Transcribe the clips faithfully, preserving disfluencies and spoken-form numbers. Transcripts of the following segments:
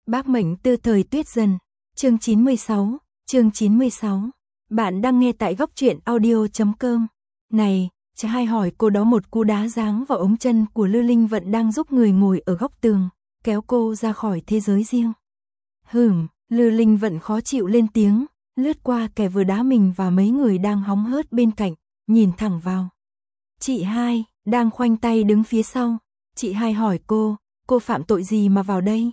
Bác mệnh tư thời Tuyết Dần, chương chín mươi sáu, chương chín mươi sáu. Bạn đang nghe tại góc truyện audio chấm com. Này, cha hai hỏi cô đó một cú đá giáng vào ống chân của Lư Linh Vận đang giúp người ngồi ở góc tường, kéo cô ra khỏi thế giới riêng. Hừm, Lư Linh Vận khó chịu lên tiếng, lướt qua kẻ vừa đá mình và mấy người đang hóng hớt bên cạnh, nhìn thẳng vào. Chị hai, đang khoanh tay đứng phía sau. Chị hai hỏi cô, cô phạm tội gì mà vào đây?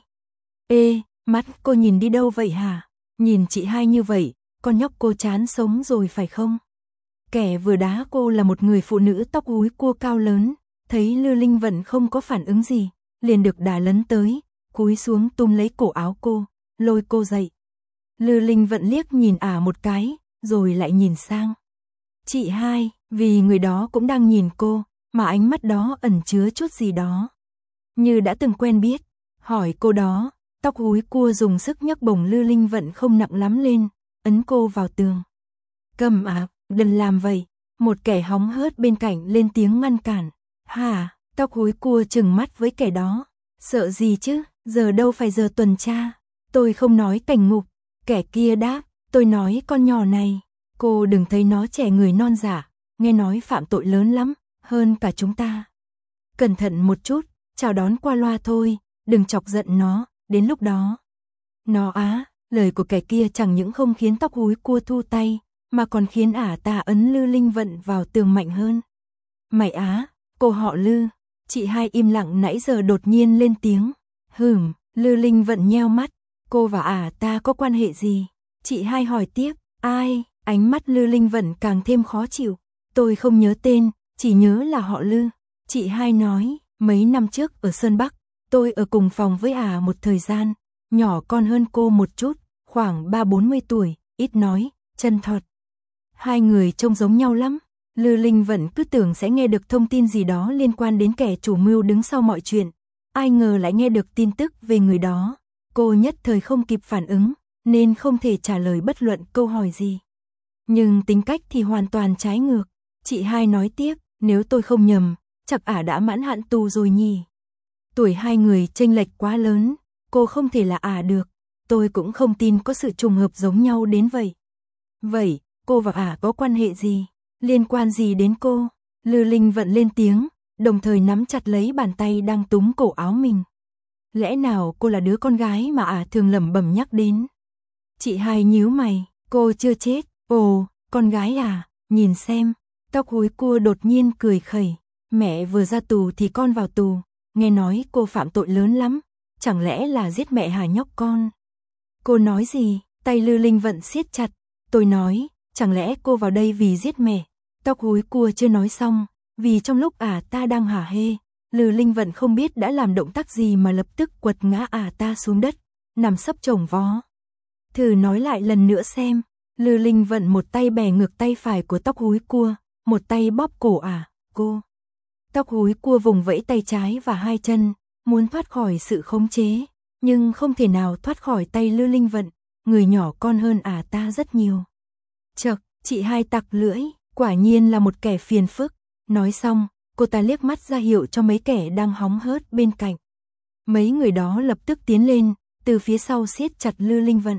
Ê, mắt cô nhìn đi đâu vậy hả? Nhìn chị hai như vậy, con nhóc cô chán sống rồi phải không? Kẻ vừa đá cô là một người phụ nữ tóc húi cua cao lớn, thấy Lư Linh Vận không có phản ứng gì, liền được đá lấn tới, cúi xuống túm lấy cổ áo cô, lôi cô dậy. Lư Linh Vận liếc nhìn ả một cái, rồi lại nhìn sang. Chị hai, vì người đó cũng đang nhìn cô, mà ánh mắt đó ẩn chứa chút gì đó. Như đã từng quen biết, hỏi cô đó, tóc húi cua dùng sức nhấc bổng Lư Linh Vận không nặng lắm lên, ấn cô vào tường. Cầm ạ, đừng làm vậy, một kẻ hóng hớt bên cạnh lên tiếng ngăn cản. Hả, tóc húi cua trừng mắt với kẻ đó, sợ gì chứ, giờ đâu phải giờ tuần tra, tôi không nói cảnh ngục. Kẻ kia đáp, tôi nói con nhỏ này, cô đừng thấy nó trẻ người non dạ, nghe nói phạm tội lớn lắm, hơn cả chúng ta. Cẩn thận một chút, chào đón qua loa thôi, đừng chọc giận nó, đến lúc đó. Nó á, lời của kẻ kia chẳng những không khiến tóc húi cua thu tay, mà còn khiến ả ta ấn Lư Linh Vận vào tường mạnh hơn. Mày á, cô họ Lư, chị hai im lặng nãy giờ đột nhiên lên tiếng. Hừm, Lư Linh Vận nheo mắt, cô và ả ta có quan hệ gì? Chị hai hỏi tiếp, ai? Ánh mắt Lư Linh Vận càng thêm khó chịu. Tôi không nhớ tên, chỉ nhớ là họ Lư. Chị hai nói, mấy năm trước ở Sơn Bắc, tôi ở cùng phòng với ả một thời gian, nhỏ con hơn cô một chút, khoảng ba bốn mươi tuổi, ít nói, chân thọt. Hai người trông giống nhau lắm. Lư Linh Vận cứ tưởng sẽ nghe được thông tin gì đó liên quan đến kẻ chủ mưu đứng sau mọi chuyện. Ai ngờ lại nghe được tin tức về người đó. Cô nhất thời không kịp phản ứng, nên không thể trả lời bất luận câu hỏi gì. Nhưng tính cách thì hoàn toàn trái ngược. Chị hai nói tiếp, nếu tôi không nhầm, chắc ả đã mãn hạn tù rồi nhỉ. Tuổi hai người chênh lệch quá lớn, cô không thể là ả được. Tôi cũng không tin có sự trùng hợp giống nhau đến vậy. Vậy, cô và ả có quan hệ gì? Liên quan gì đến cô? Lư Linh Vận lên tiếng, đồng thời nắm chặt lấy bàn tay đang túm cổ áo mình. Lẽ nào cô là đứa con gái mà ả thường lẩm bẩm nhắc đến? Chị hai nhíu mày, cô chưa chết. Ồ, con gái à, nhìn xem. Tóc húi cua đột nhiên cười khẩy. Mẹ vừa ra tù thì con vào tù. Nghe nói cô phạm tội lớn lắm. Chẳng lẽ là giết mẹ hả nhóc con? Cô nói gì? Tay Lư Linh Vận siết chặt. Tôi nói, chẳng lẽ cô vào đây vì giết mẹ? Tóc húi cua chưa nói xong. Vì trong lúc ả ta đang hả hê, Lư Linh Vận không biết đã làm động tác gì mà lập tức quật ngã ả ta xuống đất, nằm sấp chồng vó. Thử nói lại lần nữa xem. Lư Linh Vận một tay bẻ ngược tay phải của tóc húi cua, một tay bóp cổ ả, cô. Tóc húi cua vùng vẫy tay trái và hai chân, muốn thoát khỏi sự khống chế, nhưng không thể nào thoát khỏi tay Lư Linh Vận, người nhỏ con hơn ả ta rất nhiều. Chậc, chị hai tặc lưỡi, quả nhiên là một kẻ phiền phức. Nói xong, cô ta liếc mắt ra hiệu cho mấy kẻ đang hóng hớt bên cạnh. Mấy người đó lập tức tiến lên, từ phía sau siết chặt Lư Linh Vận.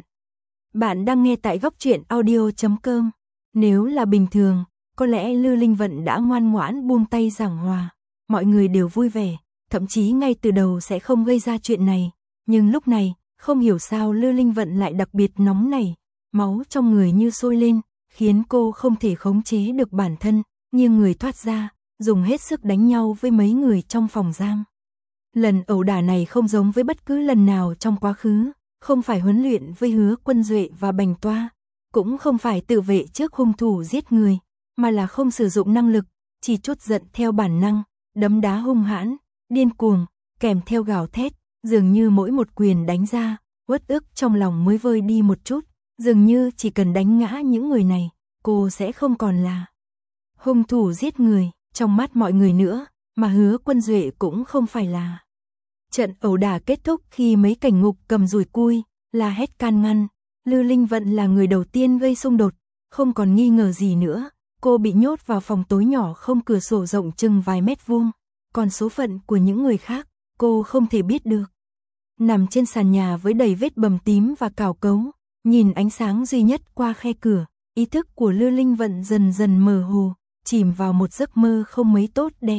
Bạn đang nghe tại góc truyện audio chấm com. Nếu là bình thường, có lẽ Lư Linh Vận đã ngoan ngoãn buông tay giảng hòa. Mọi người đều vui vẻ, thậm chí ngay từ đầu sẽ không gây ra chuyện này. Nhưng lúc này, không hiểu sao Lư Linh Vận lại đặc biệt nóng nảy. Máu trong người như sôi lên, khiến cô không thể khống chế được bản thân, nghiêng người thoát ra, dùng hết sức đánh nhau với mấy người trong phòng giam. Lần ẩu đả này không giống với bất cứ lần nào trong quá khứ. Không phải huấn luyện với Hứa Quân Duệ và Bành Toa, cũng không phải tự vệ trước hung thủ giết người, mà là không sử dụng năng lực, chỉ trút giận theo bản năng, đấm đá hung hãn, điên cuồng, kèm theo gào thét, dường như mỗi một quyền đánh ra, uất ức trong lòng mới vơi đi một chút, dường như chỉ cần đánh ngã những người này, cô sẽ không còn là hung thủ giết người, trong mắt mọi người nữa, mà Hứa Quân Duệ cũng không phải là. Trận ẩu đả kết thúc khi mấy cảnh ngục cầm dùi cui, la hét can ngăn. Lư Linh Vận là người đầu tiên gây xung đột, không còn nghi ngờ gì nữa. Cô bị nhốt vào phòng tối nhỏ không cửa sổ rộng chừng vài mét vuông. Còn số phận của những người khác, cô không thể biết được. nằm trên sàn nhà với đầy vết bầm tím và cào cấu, nhìn ánh sáng duy nhất qua khe cửa, ý thức của Lư Linh Vận dần dần mờ hồ, chìm vào một giấc mơ không mấy tốt đẹp.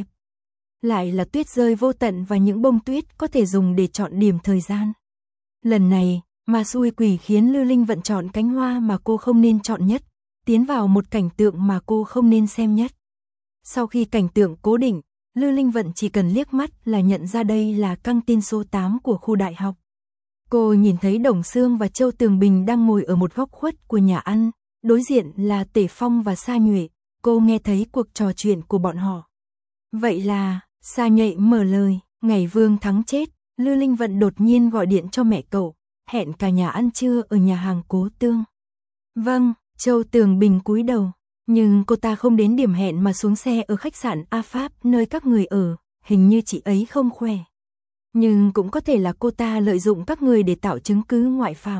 Lại là tuyết rơi vô tận và những bông tuyết có thể dùng để chọn điểm thời gian. Lần này, ma xui quỷ khiến Lư Linh Vận chọn cánh hoa mà cô không nên chọn nhất, tiến vào một cảnh tượng mà cô không nên xem nhất. Sau khi cảnh tượng cố định, Lư Linh Vận chỉ cần liếc mắt là nhận ra đây là căng tin số tám của khu đại học. Cô nhìn thấy Đồng Xương và Châu Tường Bình đang ngồi ở một góc khuất của nhà ăn, đối diện là Tể Phong và Sa Nhuệ, cô nghe thấy cuộc trò chuyện của bọn họ. Vậy là, Sa Nhuệ mở lời, ngày Vương Thắng chết, Lư Linh Vận đột nhiên gọi điện cho mẹ cậu, hẹn cả nhà ăn trưa ở nhà hàng Cố Tương. Vâng, Châu Tường Bình cúi đầu, nhưng cô ta không đến điểm hẹn mà xuống xe ở khách sạn A Pháp nơi các người ở, hình như chị ấy không khỏe. Nhưng cũng có thể là cô ta lợi dụng các người để tạo chứng cứ ngoại phạm.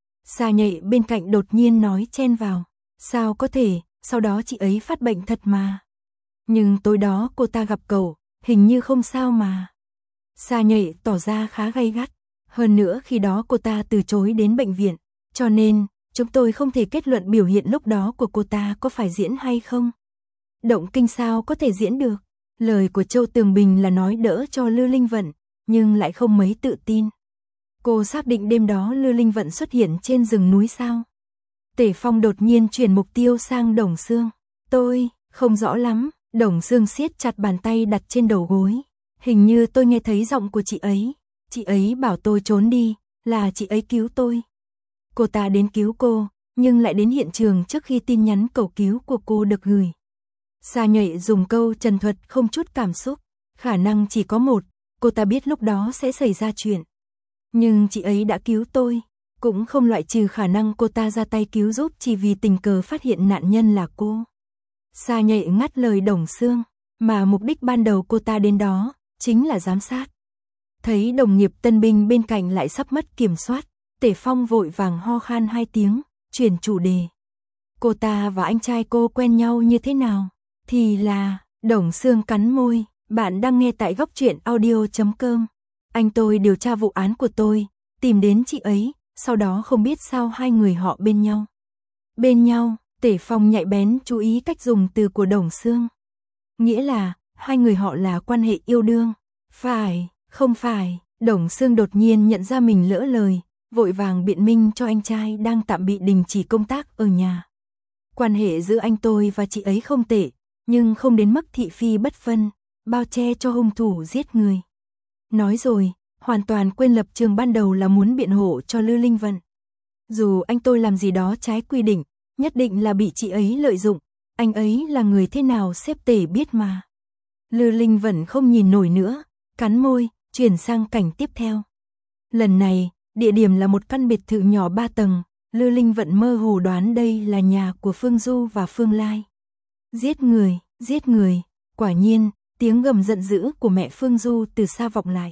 Sa Nhạy bên cạnh đột nhiên nói chen vào, sao có thể, sau đó chị ấy phát bệnh thật mà. Nhưng tối đó cô ta gặp cậu, hình như không sao mà. Sa Nhạy tỏ ra khá gay gắt, hơn nữa khi đó cô ta từ chối đến bệnh viện, cho nên chúng tôi không thể kết luận biểu hiện lúc đó của cô ta có phải diễn hay không. Động kinh sao có thể diễn được. Lời của Châu Tường Bình là nói đỡ cho Lư Linh Vận, nhưng lại không mấy tự tin. Cô xác định đêm đó Lư Linh Vận xuất hiện trên rừng núi sao? Tể Phong đột nhiên chuyển mục tiêu sang Đồng Xương. Tôi, không rõ lắm, Đồng Xương siết chặt bàn tay đặt trên đầu gối. Hình như tôi nghe thấy giọng của chị ấy. Chị ấy bảo tôi trốn đi, là chị ấy cứu tôi. Cô ta đến cứu cô, nhưng lại đến hiện trường trước khi tin nhắn cầu cứu của cô được gửi. Sa Nhạy dùng câu trần thuật không chút cảm xúc, khả năng chỉ có một, cô ta biết lúc đó sẽ xảy ra chuyện. Nhưng chị ấy đã cứu tôi, cũng không loại trừ khả năng cô ta ra tay cứu giúp chỉ vì tình cờ phát hiện nạn nhân là cô. Sa Nhạy ngắt lời Đồng Xương, mà mục đích ban đầu cô ta đến đó, chính là giám sát. Thấy đồng nghiệp tân binh bên cạnh lại sắp mất kiểm soát, Tể Phong vội vàng ho khan hai tiếng, chuyển chủ đề. Cô ta và anh trai cô quen nhau như thế nào? Thì là, Đồng Xương cắn môi, bạn đang nghe tại góc truyện audio chấm com. Anh tôi điều tra vụ án của tôi, tìm đến chị ấy, sau đó không biết sao hai người họ bên nhau. Bên nhau, Tể Phong nhạy bén chú ý cách dùng từ của Đồng Xương. Nghĩa là, hai người họ là quan hệ yêu đương. Phải, không phải, Đồng Xương đột nhiên nhận ra mình lỡ lời, vội vàng biện minh cho anh trai đang tạm bị đình chỉ công tác ở nhà. Quan hệ giữa anh tôi và chị ấy không tệ, nhưng không đến mức thị phi bất phân, bao che cho hung thủ giết người. Nói rồi, hoàn toàn quên lập trường ban đầu là muốn biện hộ cho Lư Linh Vận. Dù anh tôi làm gì đó trái quy định, nhất định là bị chị ấy lợi dụng, anh ấy là người thế nào sếp Tể biết mà. Lư Linh Vận không nhìn nổi nữa, cắn môi, chuyển sang cảnh tiếp theo. Lần này, địa điểm là một căn biệt thự nhỏ ba tầng, Lư Linh Vận mơ hồ đoán đây là nhà của Phương Du và Phương Lai. Giết người, giết người, quả nhiên, tiếng gầm giận dữ của mẹ Phương Du từ xa vọng lại.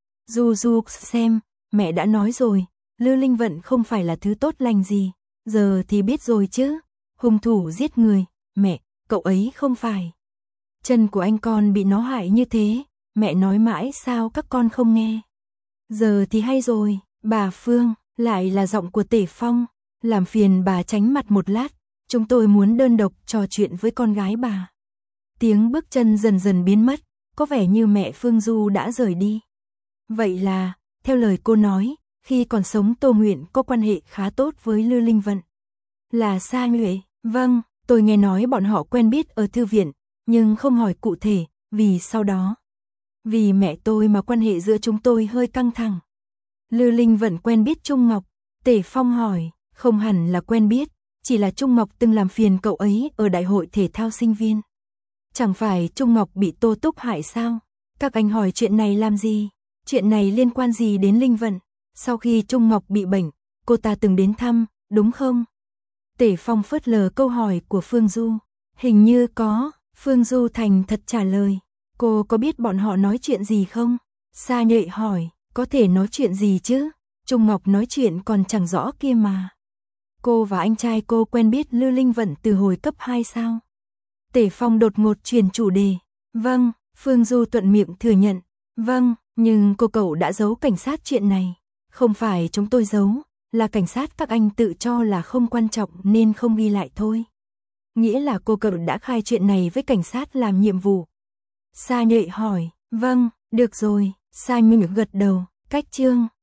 Du Du xem, mẹ đã nói rồi, Lư Linh Vận không phải là thứ tốt lành gì, giờ thì biết rồi chứ, hung thủ giết người, mẹ, cậu ấy không phải. Chân của anh con bị nó hại như thế, mẹ nói mãi sao các con không nghe. Giờ thì hay rồi, bà Phương, lại là giọng của Tể Phong, làm phiền bà tránh mặt một lát, chúng tôi muốn đơn độc trò chuyện với con gái bà. Tiếng bước chân dần dần biến mất, có vẻ như mẹ Phương Du đã rời đi. Vậy là, theo lời cô nói, khi còn sống Tô Nguyện có quan hệ khá tốt với Lư Linh Vận. Là Sa Nhuệ, vâng, tôi nghe nói bọn họ quen biết ở thư viện, nhưng không hỏi cụ thể, vì sau đó. Vì mẹ tôi mà quan hệ giữa chúng tôi hơi căng thẳng. Lư Linh Vận quen biết Trung Ngọc, Tể Phong hỏi, không hẳn là quen biết, chỉ là Trung Ngọc từng làm phiền cậu ấy ở đại hội thể thao sinh viên. Chẳng phải Trung Ngọc bị Tô Túc hại sao? Các anh hỏi chuyện này làm gì? Chuyện này liên quan gì đến Linh Vận? Sau khi Trung Ngọc bị bệnh, cô ta từng đến thăm, đúng không? Tể Phong phớt lờ câu hỏi của Phương Du. Hình như có, Phương Du thành thật trả lời. Cô có biết bọn họ nói chuyện gì không? Sa Nhạy hỏi, có thể nói chuyện gì chứ? Trung Ngọc nói chuyện còn chẳng rõ kia mà. Cô và anh trai cô quen biết Lư Linh Vận từ hồi cấp hai sao? Tể Phong đột ngột chuyển chủ đề. Vâng, Phương Du thuận miệng thừa nhận. Vâng, Nhưng cô cậu đã giấu cảnh sát chuyện này. Không phải chúng tôi giấu, là cảnh sát các anh tự cho là không quan trọng nên không ghi lại thôi. Nghĩa là cô cậu đã khai chuyện này với cảnh sát làm nhiệm vụ. Sa Nhụy hỏi, vâng, được rồi, Sa Nhụy gật đầu, cách chương.